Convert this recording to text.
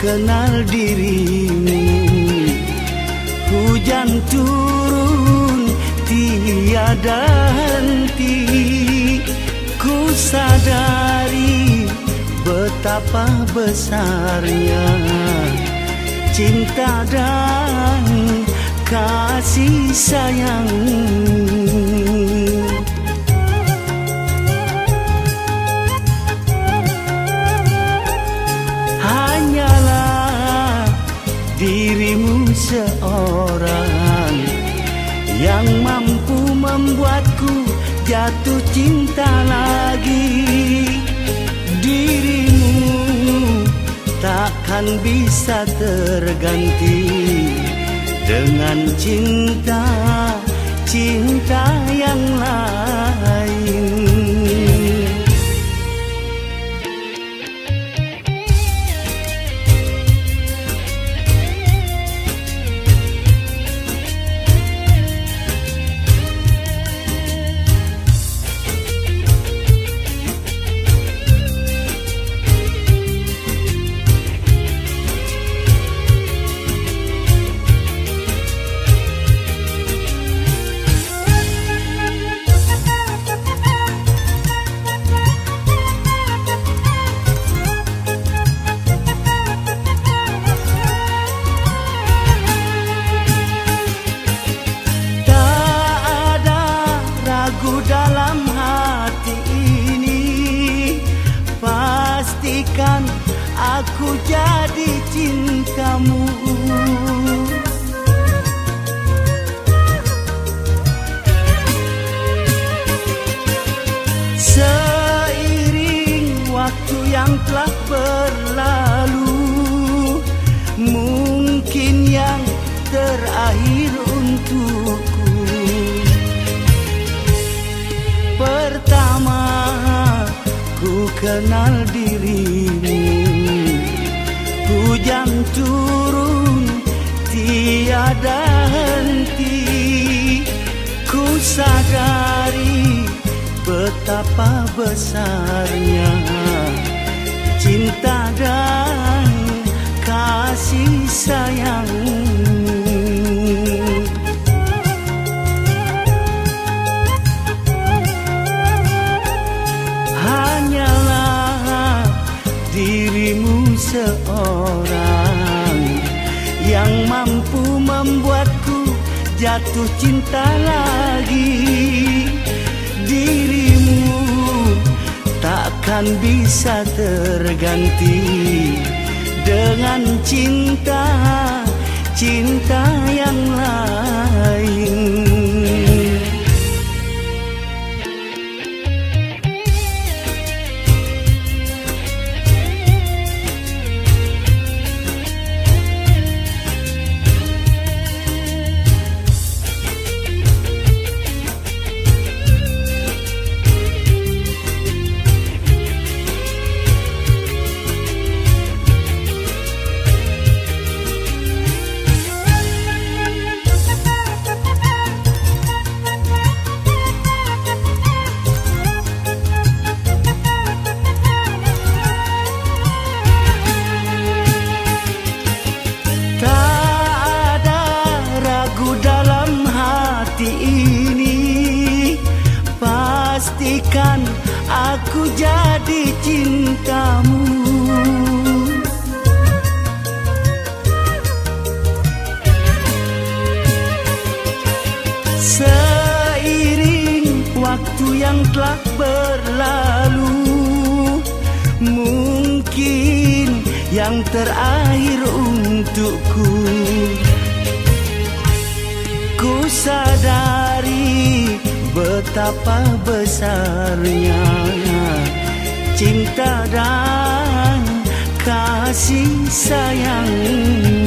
kenal dirimu. Hujan turun tiada henti, ku sadari betapa besarnya cinta dan kasih sayang. Hanyalah dirimu seorang yang mampu membuatku jatuh cinta lagi. Dirimu takkan bisa terganti dengan cinta yang lain. Dalam hati ini pastikan aku jadi cintamu. Seiring waktu yang telah berlalu, mungkin yang terakhir untukku. Pertama ku kenal dirimu, hujan turun tiada henti, ku sadari betapa besarnya cinta dan kasih sayang. Dirimu seorang yang mampu membuatku jatuh cinta lagi. Dirimu takkan bisa terganti dengan cinta yang lain. Dalam hati ini pastikan aku jadi cintamu. Seiring waktu yang telah berlalu, mungkin yang terakhir untukku. Ku sadari betapa besarnya cinta dan kasih sayang.